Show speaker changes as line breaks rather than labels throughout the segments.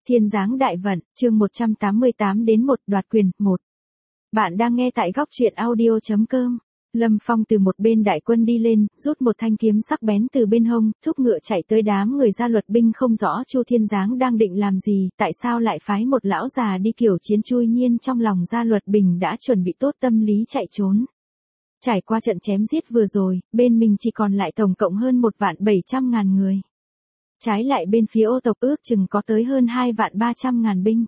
Thiên giáng đại vận, chương 188 đến 1 đoạt quyền, 1. Bạn đang nghe tại góc truyện audio.com. Lâm Phong từ một bên đại quân đi lên, rút một thanh kiếm sắc bén từ bên hông, thúc ngựa chạy tới đám người gia luật binh không rõ Chu Thiên Giáng đang định làm gì, tại sao lại phái một lão già đi kiểu chiến chui nhiên trong lòng gia luật bình đã chuẩn bị tốt tâm lý chạy trốn. Trải qua trận chém giết vừa rồi, bên mình chỉ còn lại tổng cộng hơn 1.700.000 người. Trái lại bên phía Ô tộc ước chừng có tới hơn 2.300.000 binh.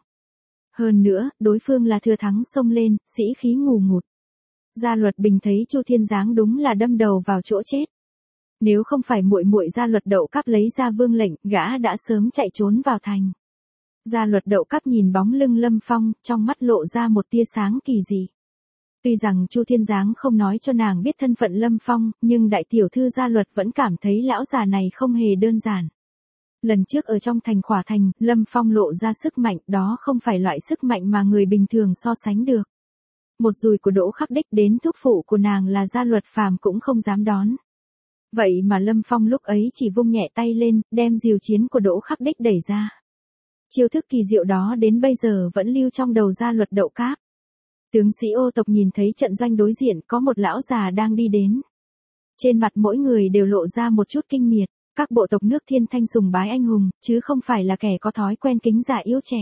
Hơn nữa, đối phương là thừa thắng xông lên, sĩ khí ngù ngụt. Gia luật bình thấy Chu Thiên Giáng đúng là đâm đầu vào chỗ chết. Nếu không phải muội muội Gia luật Đậu Cáp lấy ra vương lệnh, gã đã sớm chạy trốn vào thành. Gia luật Đậu Cáp nhìn bóng lưng Lâm Phong, trong mắt lộ ra một tia sáng kỳ dị. Tuy rằng Chu Thiên Giáng không nói cho nàng biết thân phận Lâm Phong, nhưng đại tiểu thư Gia luật vẫn cảm thấy lão già này không hề đơn giản. Lần trước ở trong thành Khỏa Thành, Lâm Phong lộ ra sức mạnh, đó không phải loại sức mạnh mà người bình thường so sánh được. Một dùi của Đỗ Khắc Đích đến thúc phụ của nàng là Gia luật phàm cũng không dám đón. Vậy mà Lâm Phong lúc ấy chỉ vung nhẹ tay lên, đem diều chiến của Đỗ Khắc Đích đẩy ra. Chiêu thức kỳ diệu đó đến bây giờ vẫn lưu trong đầu Gia luật Đậu Cáp. Tướng sĩ Ô tộc nhìn thấy trận doanh đối diện có một lão già đang đi đến. Trên mặt mỗi người đều lộ ra một chút kinh miệt. Các bộ tộc nước Thiên Thanh sùng bái anh hùng, chứ không phải là kẻ có thói quen kính già yêu trẻ.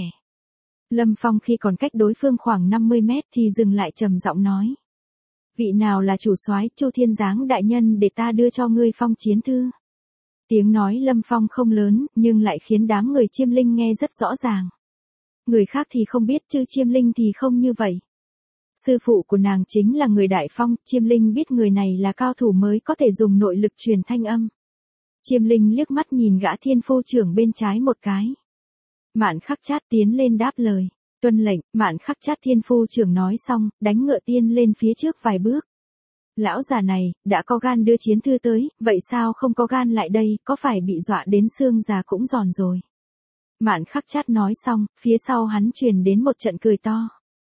Lâm Phong khi còn cách đối phương khoảng 50 mét thì dừng lại trầm giọng nói. Vị nào là chủ soái Chu Thiên Giáng đại nhân để ta đưa cho ngươi phong chiến thư. Tiếng nói Lâm Phong không lớn, nhưng lại khiến đám người Chiêm Linh nghe rất rõ ràng. Người khác thì không biết chứ Chiêm Linh thì không như vậy. Sư phụ của nàng chính là người Đại Phong, Chiêm Linh biết người này là cao thủ mới có thể dùng nội lực truyền thanh âm. Chiêm Linh liếc mắt nhìn gã thiên phu trưởng bên trái một cái. Mạn Khắc Chát tiến lên đáp lời. Tuân lệnh, Mạn Khắc Chát thiên phu trưởng nói xong, đánh ngựa tiên lên phía trước vài bước. Lão già này, đã có gan đưa chiến thư tới, vậy sao không có gan lại đây, có phải bị dọa đến xương già cũng giòn rồi. Mạn Khắc Chát nói xong, phía sau hắn truyền đến một trận cười to.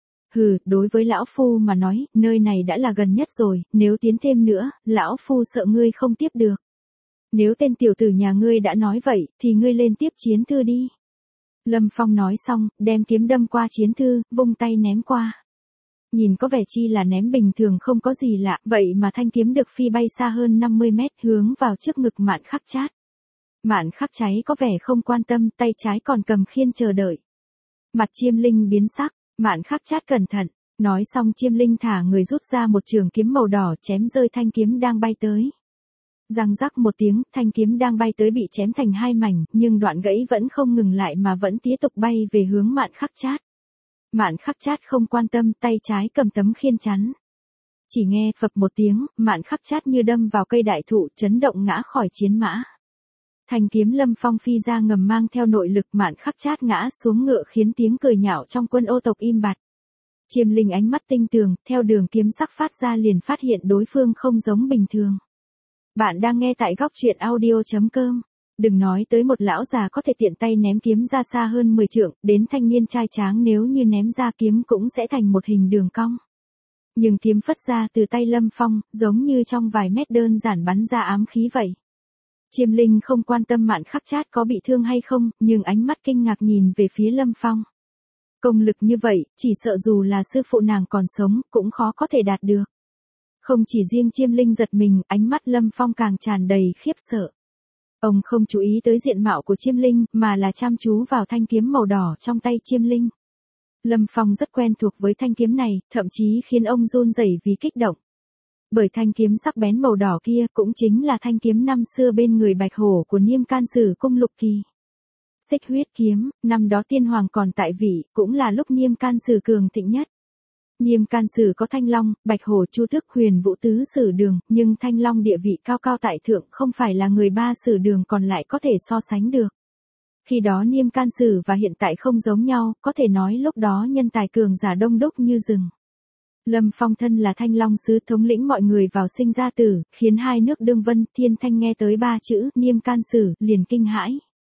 Hừ, đối với lão phu mà nói, nơi này đã là gần nhất rồi, nếu tiến thêm nữa, lão phu sợ ngươi không tiếp được. Nếu tên tiểu tử nhà ngươi đã nói vậy, thì ngươi lên tiếp chiến thư đi. Lâm Phong nói xong, đem kiếm đâm qua chiến thư, vung tay ném qua. Nhìn có vẻ chi là ném bình thường không có gì lạ, vậy mà thanh kiếm được phi bay xa hơn 50 mét hướng vào trước ngực Mạn Khắc Chát. Mạn Khắc Cháy có vẻ không quan tâm, tay trái còn cầm khiên chờ đợi. Mặt Chiêm Linh biến sắc, Mạn Khắc Chát cẩn thận, nói xong Chiêm Linh thả người rút ra một trường kiếm màu đỏ chém rơi thanh kiếm đang bay tới. Răng rắc một tiếng, thanh kiếm đang bay tới bị chém thành hai mảnh, nhưng đoạn gãy vẫn không ngừng lại mà vẫn tiếp tục bay về hướng Mạn Khắc Chát. Mạn Khắc Chát không quan tâm, tay trái cầm tấm khiên chắn. Chỉ nghe phập một tiếng, Mạn Khắc Chát như đâm vào cây đại thụ, chấn động ngã khỏi chiến mã. Thanh kiếm Lâm Phong phi ra ngầm mang theo nội lực, Mạn Khắc Chát ngã xuống ngựa khiến tiếng cười nhạo trong quân Ô tộc im bặt. Chiêm Linh ánh mắt tinh tường, theo đường kiếm sắc phát ra liền phát hiện đối phương không giống bình thường. Bạn đang nghe tại góc truyện audio.com. Đừng nói tới một lão già có thể tiện tay ném kiếm ra xa hơn 10 trượng, đến thanh niên trai tráng nếu như ném ra kiếm cũng sẽ thành một hình đường cong. Nhưng kiếm phất ra từ tay Lâm Phong, giống như trong vài mét đơn giản bắn ra ám khí vậy. Chiêm Linh không quan tâm Mạn Khắc Chát có bị thương hay không, nhưng ánh mắt kinh ngạc nhìn về phía Lâm Phong. Công lực như vậy, chỉ sợ dù là sư phụ nàng còn sống, cũng khó có thể đạt được. Không chỉ riêng Chiêm Linh giật mình, ánh mắt Lâm Phong càng tràn đầy khiếp sợ. Ông không chú ý tới diện mạo của Chiêm Linh, mà là chăm chú vào thanh kiếm màu đỏ trong tay Chiêm Linh. Lâm Phong rất quen thuộc với thanh kiếm này, thậm chí khiến ông run rẩy vì kích động. Bởi thanh kiếm sắc bén màu đỏ kia cũng chính là thanh kiếm năm xưa bên người Bạch Hổ của Niêm Can Sử Cung Lục Kỳ. Xích huyết kiếm, năm đó tiên hoàng còn tại vị, cũng là lúc Niêm Can Sử cường thịnh nhất. Niêm Can Sử có Thanh Long, Bạch Hổ, Chu Tước, Huyền Vũ tứ sử đường, nhưng Thanh Long địa vị cao cao tại thượng, không phải là người ba sử đường còn lại có thể so sánh được. Khi đó Niêm Can Sử và hiện tại không giống nhau, có thể nói lúc đó nhân tài cường giả đông đúc như rừng. Lâm Phong thân là Thanh Long sứ thống lĩnh mọi người vào sinh ra tử, khiến hai nước Đương Vân, Thiên Thanh nghe tới ba chữ Niêm Can Sử liền kinh hãi.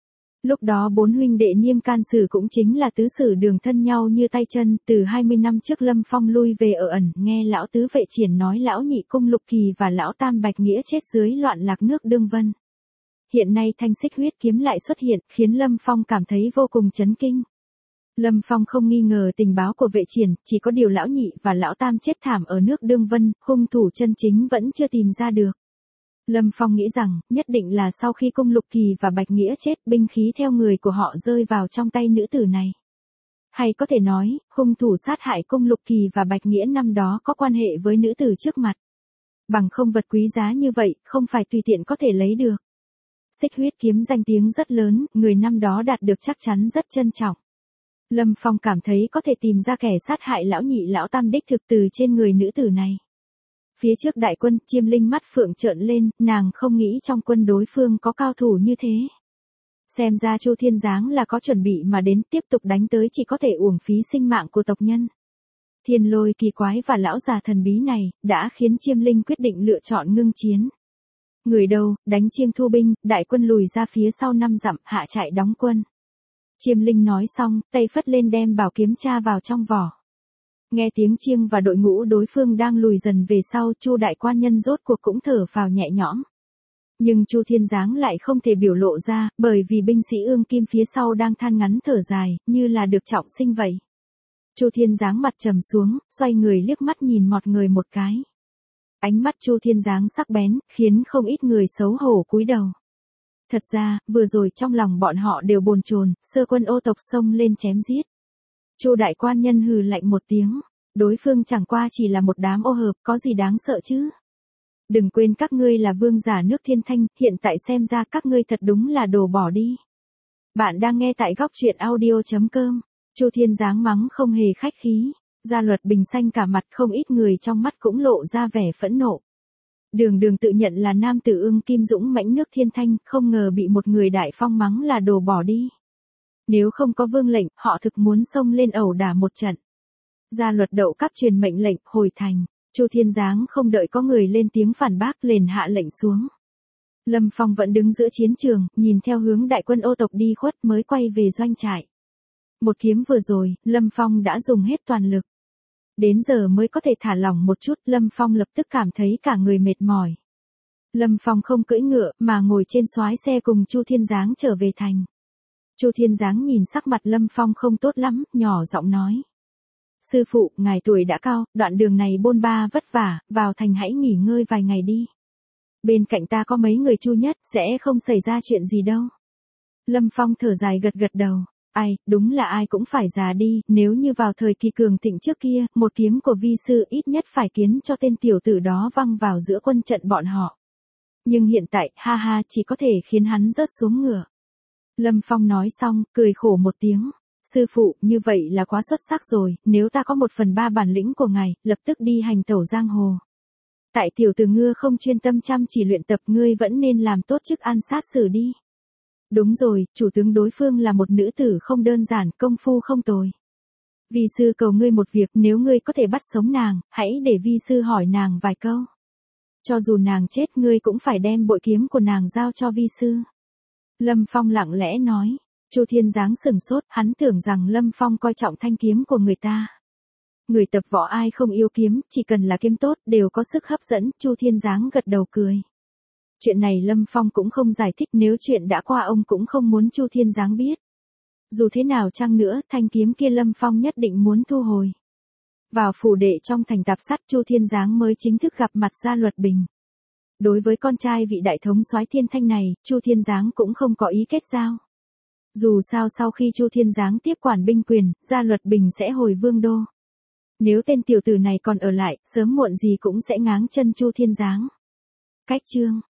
Lúc đó bốn huynh đệ Niêm Can Sử cũng chính là tứ sử đường thân nhau như tay chân, từ 20 năm trước Lâm Phong lui về ở ẩn, nghe lão tứ vệ triển nói lão nhị Cung Lục Kỳ và lão tam Bạch Nghĩa chết dưới loạn lạc nước Đương Vân. hiện nay thanh xích huyết kiếm lại xuất hiện, khiến Lâm Phong cảm thấy vô cùng chấn kinh. Lâm Phong không nghi ngờ tình báo của Vệ Triển, chỉ có điều lão nhị và lão tam chết thảm ở nước Đương Vân, hung thủ chân chính vẫn chưa tìm ra được. Lâm Phong nghĩ rằng, nhất định là sau khi Cung Lục Kỳ và Bạch Nghĩa chết, binh khí theo người của họ rơi vào trong tay nữ tử này. Hay có thể nói, hung thủ sát hại Cung Lục Kỳ và Bạch Nghĩa năm đó có quan hệ với nữ tử trước mặt. Bằng không vật quý giá như vậy, không phải tùy tiện có thể lấy được. Xích huyết kiếm danh tiếng rất lớn, người năm đó đạt được chắc chắn rất trân trọng. Lâm Phong cảm thấy có thể tìm ra kẻ sát hại lão nhị lão tam đích thực từ trên người nữ tử này. Phía trước đại quân, Chiêm Linh mắt phượng trợn lên, nàng không nghĩ trong quân đối phương có cao thủ như thế. Xem ra Chu Thiên Giáng là có chuẩn bị mà đến, tiếp tục đánh tới chỉ có thể uổng phí sinh mạng của tộc nhân. Thiên Lôi kỳ quái và lão già thần bí này, đã khiến Chiêm Linh quyết định lựa chọn ngưng chiến. Người đâu, đánh chiêng thu binh, đại quân lùi ra phía sau 5 dặm, hạ trại đóng quân. Chiêm Linh nói xong, tay phất lên đem bảo kiếm tra vào trong vỏ. Nghe tiếng chiêng và đội ngũ đối phương đang lùi dần về sau, Chu đại quan nhân rốt cuộc cũng thở phào nhẹ nhõm. Nhưng Chu Thiên Giáng lại không thể biểu lộ ra, bởi vì binh sĩ Ương Kim phía sau đang than ngắn thở dài, như là được trọng sinh vậy. Chu Thiên Giáng mặt trầm xuống, xoay người liếc mắt nhìn mọi người một cái. Ánh mắt Chu Thiên Giáng sắc bén, khiến không ít người xấu hổ cúi đầu. Thật ra, vừa rồi trong lòng bọn họ đều bồn chồn, sơ quân ô tộc xông lên chém giết. Chu đại quan nhân hừ lạnh một tiếng, đối phương chẳng qua chỉ là một đám ô hợp, có gì đáng sợ chứ? Đừng quên các ngươi là vương giả nước Thiên Thanh, hiện tại xem ra các ngươi thật đúng là đồ bỏ đi. Bạn đang nghe tại góc truyện audio.com. Chu Thiên Giáng mắng không hề khách khí, Gia Luật Bình xanh cả mặt, không ít người trong mắt cũng lộ ra vẻ phẫn nộ. Đường Đường tự nhận là nam tử Ương Kim dũng mãnh nước Thiên Thanh, không ngờ bị một người đại phong mắng là đồ bỏ đi. Nếu không có vương lệnh, họ thực muốn xông lên ẩu đả một trận. Gia Luật Đậu cấp truyền mệnh lệnh, hồi thành. Chu Thiên Giáng không đợi có người lên tiếng phản bác, liền hạ lệnh xuống. Lâm Phong vẫn đứng giữa chiến trường, nhìn theo hướng đại quân ô tộc đi khuất mới quay về doanh trại. Một kiếm vừa rồi, Lâm Phong đã dùng hết toàn lực. Đến giờ mới có thể thả lỏng một chút, Lâm Phong lập tức cảm thấy cả người mệt mỏi. Lâm Phong không cưỡi ngựa, mà ngồi trên soái xe cùng Chu Thiên Giáng trở về thành. Chu Thiên Giáng nhìn sắc mặt Lâm Phong không tốt lắm, nhỏ giọng nói. Sư phụ, ngài tuổi đã cao, đoạn đường này bôn ba vất vả, vào thành hãy nghỉ ngơi vài ngày đi. Bên cạnh ta có mấy người Chu nhất, sẽ không xảy ra chuyện gì đâu. Lâm Phong thở dài gật gật đầu. Ai, đúng là ai cũng phải già đi, nếu như vào thời kỳ cường thịnh trước kia, một kiếm của vi sư ít nhất phải khiến cho tên tiểu tử đó văng vào giữa quân trận bọn họ. Nhưng hiện tại, ha ha, chỉ có thể khiến hắn rớt xuống ngựa. Lâm Phong nói xong, cười khổ một tiếng. Sư phụ, như vậy là quá xuất sắc rồi, nếu ta có 1/3 bản lĩnh của ngài, lập tức đi hành tẩu giang hồ. Tại tiểu tử ngưa không chuyên tâm chăm chỉ luyện tập, ngươi vẫn nên làm tốt chức an sát xử đi. Đúng rồi, chủ tướng đối phương là một nữ tử không đơn giản, công phu không tồi. Vi sư cầu ngươi một việc, nếu ngươi có thể bắt sống nàng, hãy để vi sư hỏi nàng vài câu. Cho dù nàng chết, ngươi cũng phải đem bội kiếm của nàng giao cho vi sư. Lâm Phong lặng lẽ nói. Chu Thiên Giáng sửng sốt, hắn tưởng rằng Lâm Phong coi trọng thanh kiếm của người ta. Người tập võ ai không yêu kiếm, chỉ cần là kiếm tốt, đều có sức hấp dẫn, Chu Thiên Giáng gật đầu cười. Chuyện này Lâm Phong cũng không giải thích, nếu chuyện đã qua ông cũng không muốn Chu Thiên Giáng biết. Dù thế nào chăng nữa, thanh kiếm kia Lâm Phong nhất định muốn thu hồi. Vào phủ đệ trong thành Tạp Sắt, Chu Thiên Giáng mới chính thức gặp mặt Gia Luật Bình. Đối với con trai vị đại thống soái Thiên Thanh này, Chu Thiên Giáng cũng không có ý kết giao. Dù sao sau khi Chu Thiên Giáng tiếp quản binh quyền, Gia Luật Bình sẽ hồi vương đô. Nếu tên tiểu tử này còn ở lại, sớm muộn gì cũng sẽ ngáng chân Chu Thiên Giáng. Cách chương